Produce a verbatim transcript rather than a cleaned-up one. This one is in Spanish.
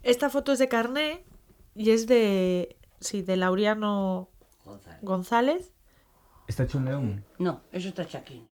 Esta foto es de carné y es de, sí, de Laureano González. González. ¿Está hecho en León? No, eso está hecho aquí.